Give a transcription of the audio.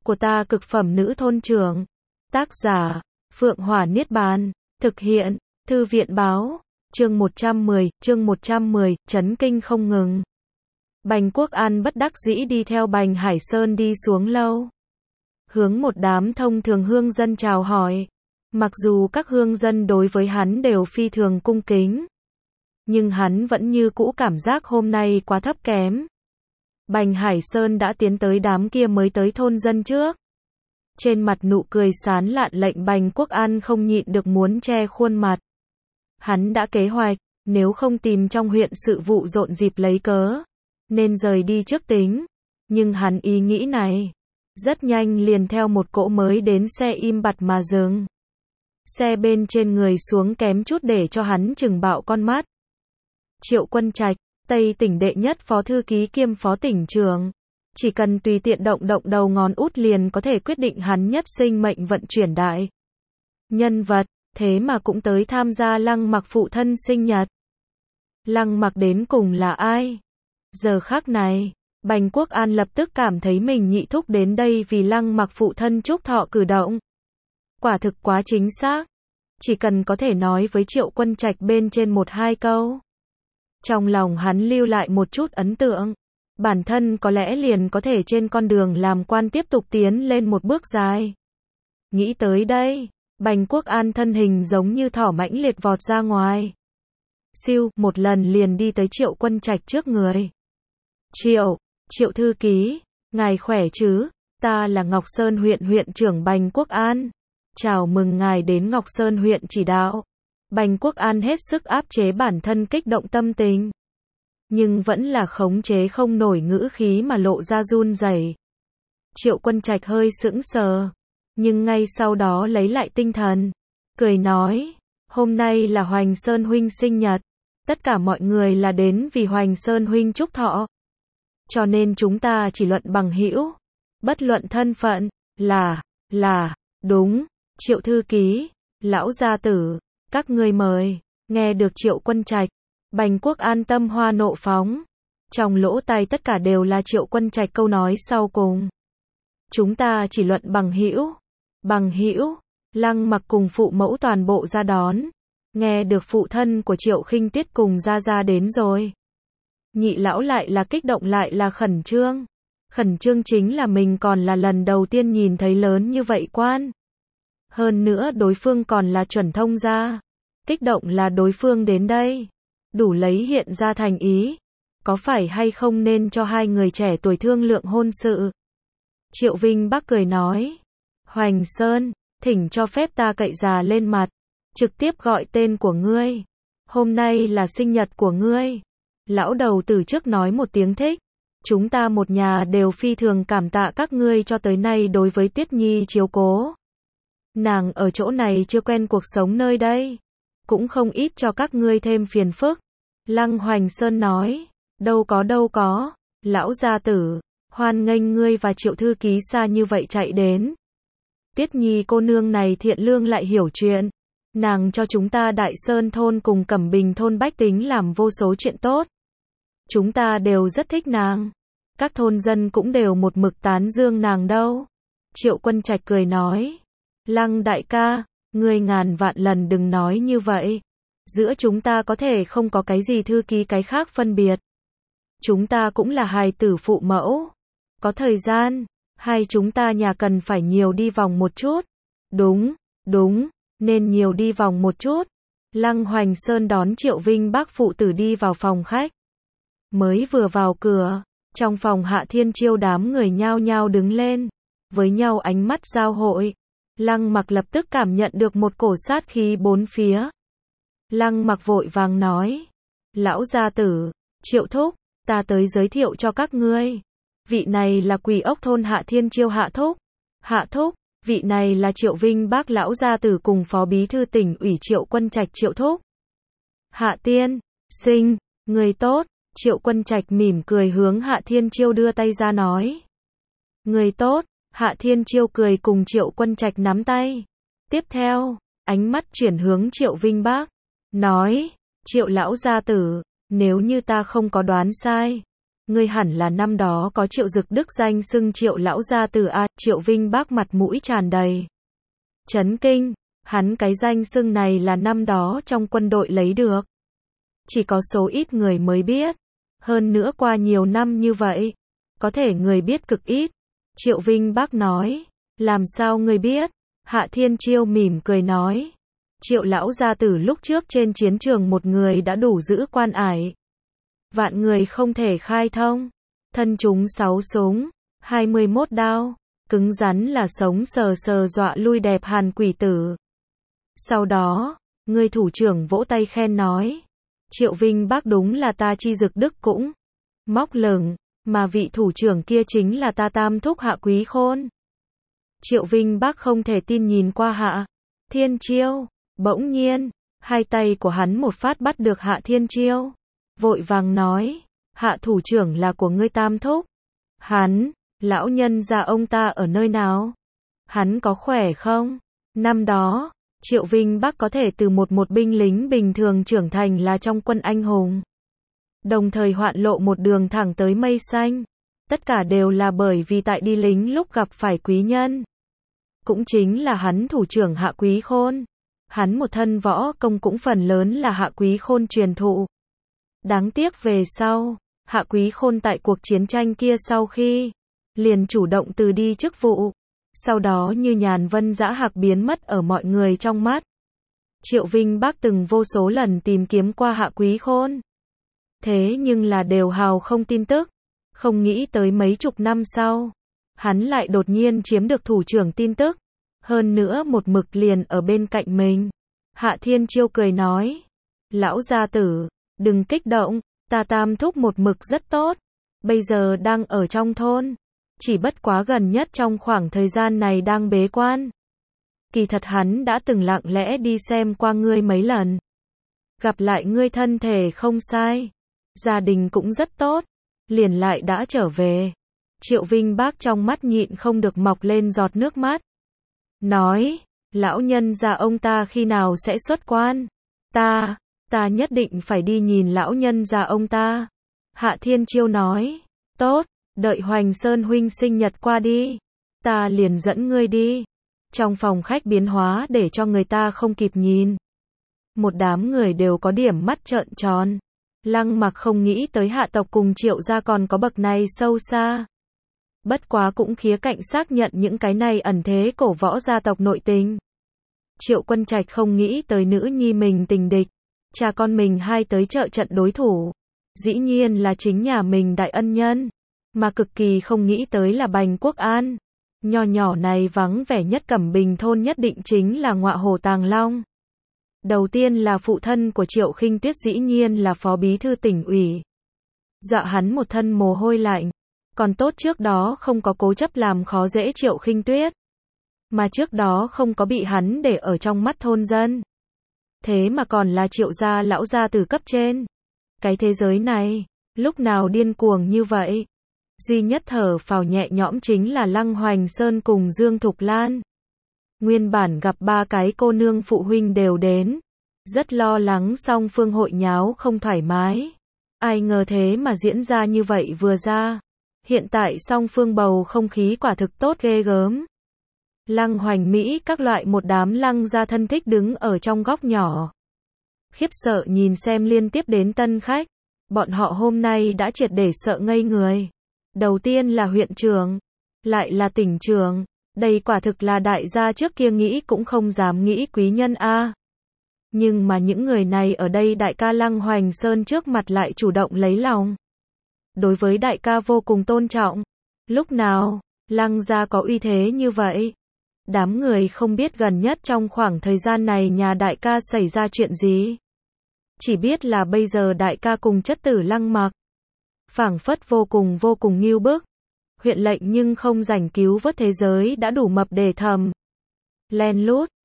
của ta cực phẩm nữ thôn trưởng. Tác giả, Phượng Hỏa Niết Bàn. Thực hiện, Thư viện báo. Chương 110, chấn kinh không ngừng. Bành Quốc An bất đắc dĩ đi theo Bành Hải Sơn đi xuống lâu. Hướng một đám thông thường hương dân chào hỏi. Mặc dù các hương dân đối với hắn đều phi thường cung kính, nhưng hắn vẫn như cũ cảm giác hôm nay quá thấp kém. Bành Hải Sơn đã tiến tới đám kia mới tới thôn dân trước. Trên mặt nụ cười sán lạn lệnh Bành Quốc An không nhịn được muốn che khuôn mặt. Hắn đã kế hoạch, nếu không tìm trong huyện sự vụ rộn dịp lấy cớ, nên rời đi trước tính. Nhưng hắn ý nghĩ này, rất nhanh liền theo một cỗ mới đến xe im bặt mà dừng. Xe bên trên người xuống kém chút để cho hắn chừng bạo con mắt. Triệu Quân Trạch, Tây tỉnh đệ nhất phó thư ký kiêm phó tỉnh trưởng. Chỉ cần tùy tiện động đầu ngón út liền có thể quyết định hắn nhất sinh mệnh vận chuyển đại. Nhân vật, thế mà cũng tới tham gia Lăng Mặc phụ thân sinh nhật. Lăng Mặc đến cùng là ai? Giờ khắc này, Bành Quốc An lập tức cảm thấy mình nhị thúc đến đây vì Lăng Mặc phụ thân chúc thọ cử động. Quả thực quá chính xác. Chỉ cần có thể nói với Triệu Quân Trạch bên trên một hai câu, trong lòng hắn lưu lại một chút ấn tượng, bản thân có lẽ liền có thể trên con đường làm quan tiếp tục tiến lên một bước dài. Nghĩ tới đây, Bành Quốc An thân hình giống như thỏ mãnh liệt vọt ra ngoài. Siêu, một lần liền đi tới Triệu Quân Trạch trước người. Triệu thư ký, ngài khỏe chứ? Ta là Ngọc Sơn huyện huyện trưởng Bành Quốc An. Chào mừng ngài đến Ngọc Sơn huyện chỉ đạo. Bành Quốc An hết sức áp chế bản thân kích động tâm tình, nhưng vẫn là khống chế không nổi ngữ khí mà lộ ra run rẩy. Triệu Quân Trạch hơi sững sờ, nhưng ngay sau đó lấy lại tinh thần, cười nói, hôm nay là Hoành Sơn huynh sinh nhật, tất cả mọi người là đến vì Hoành Sơn huynh chúc thọ. Cho nên chúng ta chỉ luận bằng hữu, bất luận thân phận, là, đúng, Triệu thư ký, lão gia tử, các ngươi mời. Nghe được Triệu Quân Trạch, Bành Quốc An tâm hoa nộ phóng. Trong lỗ tai tất cả đều là Triệu Quân Trạch câu nói sau cùng. Chúng ta chỉ luận bằng hữu. Lăng Mặc cùng phụ mẫu toàn bộ ra đón. Nghe được phụ thân của Triệu Khinh Tuyết cùng ra đến rồi. Nhị lão lại là kích động lại là khẩn trương. Khẩn trương chính là mình còn là lần đầu tiên nhìn thấy lớn như vậy quan. Hơn nữa đối phương còn là chuẩn thông gia. Kích động là đối phương đến đây, đủ lấy hiện ra thành ý. Có phải hay không nên cho hai người trẻ tuổi thương lượng hôn sự? Triệu Vinh Bắc cười nói, Hoành Sơn, thỉnh cho phép ta cậy già lên mặt, trực tiếp gọi tên của ngươi. Hôm nay là sinh nhật của ngươi. Lão đầu từ trước nói một tiếng thích. Chúng ta một nhà đều phi thường cảm tạ các ngươi cho tới nay đối với Tuyết Nhi chiếu cố. Nàng ở chỗ này chưa quen cuộc sống nơi đây, cũng không ít cho các ngươi thêm phiền phức. Lăng Hoành Sơn nói, đâu có, lão gia tử, hoan nghênh ngươi và Triệu thư ký xa như vậy chạy đến. Tuyết Nhi cô nương này thiện lương lại hiểu chuyện, nàng cho chúng ta Đại Sơn thôn cùng Cẩm Bình thôn bách tính làm vô số chuyện tốt. Chúng ta đều rất thích nàng, các thôn dân cũng đều một mực tán dương nàng đâu. Triệu Quân Trạch cười nói, Lăng đại ca, ngươi ngàn vạn lần đừng nói như vậy. Giữa chúng ta có thể không có cái gì thư ký cái khác phân biệt. Chúng ta cũng là hài tử phụ mẫu. Có thời gian, hai chúng ta nhà cần phải nhiều đi vòng một chút. Đúng, nên nhiều đi vòng một chút. Lăng Hoành Sơn đón Triệu Vinh Bắc phụ tử đi vào phòng khách. Mới vừa vào cửa, trong phòng Hạ Thiên Chiêu đám người nhao nhao đứng lên, với nhau ánh mắt giao hội. Lăng Mặc lập tức cảm nhận được một cổ sát khí bốn phía. Lăng Mặc vội vàng nói, lão gia tử, Triệu thúc, ta tới giới thiệu cho các ngươi. Vị này là Quỷ Ốc thôn Hạ Thiên Chiêu Hạ thúc, vị này là Triệu Vinh Bắc lão gia tử cùng phó bí thư tỉnh ủy Triệu Quân Trạch Triệu thúc. Hạ tiên sinh, người tốt. Triệu Quân Trạch mỉm cười hướng Hạ Thiên Chiêu đưa tay ra nói, người tốt. Hạ Thiên Chiêu cười cùng Triệu Quân Trạch nắm tay. Tiếp theo, ánh mắt chuyển hướng Triệu Vinh Bắc, nói, Triệu lão gia tử, nếu như ta không có đoán sai, Ngươi hẳn là năm đó có Triệu Dực Đức danh xưng Triệu lão gia tử a. Triệu Vinh Bác mặt mũi tràn đầy chấn kinh, hắn cái danh xưng này là năm đó trong quân đội lấy được. Chỉ có số ít người mới biết. Hơn nữa qua nhiều năm như vậy, có thể người biết cực ít. Triệu Vinh Bác nói, làm sao ngươi biết? Hạ Thiên Chiêu mỉm cười nói, Triệu lão gia tử lúc trước trên chiến trường một người đã đủ giữ quan ải. Vạn người không thể khai thông. Thân chúng 6 súng, 21 đao, cứng rắn là sống sờ sờ dọa lui đẹp Hàn quỷ tử. Sau đó, người thủ trưởng vỗ tay khen nói, Triệu Vinh Bác đúng là ta Chi Dực Đức cũng móc lửng, mà vị thủ trưởng kia chính là ta Tam thúc Hạ Quý Khôn. Triệu Vinh Bác không thể tin nhìn qua Hạ Thiên Chiêu, bỗng nhiên, hai tay của hắn một phát bắt được Hạ Thiên Chiêu, vội vàng nói, Hạ thủ trưởng là của ngươi Tam thúc. Hắn, lão nhân gia ông ta ở nơi nào? Hắn có khỏe không? Năm đó, Triệu Vinh Bác có thể từ một binh lính bình thường trưởng thành là trong quân anh hùng. Đồng thời hoạn lộ một đường thẳng tới mây xanh. Tất cả đều là bởi vì tại đi lính lúc gặp phải quý nhân. Cũng chính là hắn thủ trưởng Hạ Quý Khôn. Hắn một thân võ công cũng phần lớn là Hạ Quý Khôn truyền thụ. Đáng tiếc về sau, Hạ Quý Khôn tại cuộc chiến tranh kia sau khi liền chủ động từ đi chức vụ. Sau đó như nhàn vân dã hạc biến mất ở mọi người trong mắt. Triệu Vinh Bác từng vô số lần tìm kiếm qua Hạ Quý Khôn. Thế nhưng là đều hào không tin tức. Không nghĩ tới mấy chục năm sau, hắn lại đột nhiên chiếm được thủ trưởng tin tức. Hơn nữa một mực liền ở bên cạnh mình. Hạ Thiên Chiêu cười nói, lão gia tử, đừng kích động, ta Tam thúc một mực rất tốt. Bây giờ đang ở trong thôn. Chỉ bất quá gần nhất trong khoảng thời gian này đang bế quan. Kỳ thật hắn đã từng lặng lẽ đi xem qua ngươi mấy lần. Gặp lại ngươi thân thể không sai. Gia đình cũng rất tốt. Liền lại đã trở về. Triệu Vinh Bác trong mắt nhịn không được mọc lên giọt nước mắt. Nói, lão nhân gia ông ta khi nào sẽ xuất quan? Ta nhất định phải đi nhìn lão nhân gia ông ta. Hạ Thiên Chiêu nói, tốt. Đợi Hoành Sơn huynh sinh nhật qua đi, ta liền dẫn ngươi đi. Trong phòng khách biến hóa để cho người ta không kịp nhìn. Một đám người đều có điểm mắt trợn tròn. Lăng Mặc không nghĩ tới Hạ tộc cùng Triệu gia còn có bậc này sâu xa. Bất quá cũng khía cạnh xác nhận những cái này ẩn thế cổ võ gia tộc nội tình. Triệu Quân Trạch không nghĩ tới nữ nhi mình tình địch, cha con mình hai tới trợ trận đối thủ. Dĩ nhiên là chính nhà mình đại ân nhân. Mà cực kỳ không nghĩ tới là Bành Quốc An. Nho nhỏ này vắng vẻ nhất Cẩm Bình thôn nhất định chính là ngọa hổ Tàng Long. Đầu tiên là phụ thân của Triệu Khinh Tuyết dĩ nhiên là phó bí thư tỉnh ủy. Dọa hắn một thân mồ hôi lạnh. Còn tốt trước đó không có cố chấp làm khó dễ Triệu Khinh Tuyết. Mà trước đó không có bị hắn để ở trong mắt thôn dân. Thế mà còn là Triệu gia lão gia từ cấp trên. Cái thế giới này, lúc nào điên cuồng như vậy? Duy nhất thở phào nhẹ nhõm chính là Lăng Hoành Sơn cùng Dương Thục Lan. Nguyên bản gặp ba cái cô nương phụ huynh đều đến. Rất lo lắng song phương hội nháo không thoải mái. Ai ngờ thế mà diễn ra như vậy vừa ra. Hiện tại song phương bầu không khí quả thực tốt ghê gớm. Lăng Hoành Mỹ các loại một đám lăng gia thân thích đứng ở trong góc nhỏ. Khiếp sợ nhìn xem liên tiếp đến tân khách. Bọn họ hôm nay đã triệt để sợ ngây người. Đầu tiên là huyện trưởng, lại là tỉnh trưởng, đây quả thực là đại gia trước kia nghĩ cũng không dám nghĩ quý nhân a. Nhưng mà những người này ở đây đại ca Lăng Hoành Sơn trước mặt lại chủ động lấy lòng. Đối với đại ca vô cùng tôn trọng. Lúc nào, Lăng gia có uy thế như vậy? Đám người không biết gần nhất trong khoảng thời gian này nhà đại ca xảy ra chuyện gì. Chỉ biết là bây giờ đại ca cùng chất tử Lăng Mặc. Phảng phất vô cùng ngưu bức. Huyện lệnh nhưng không rảnh cứu vớt thế giới đã đủ mập để thầm. Len lút,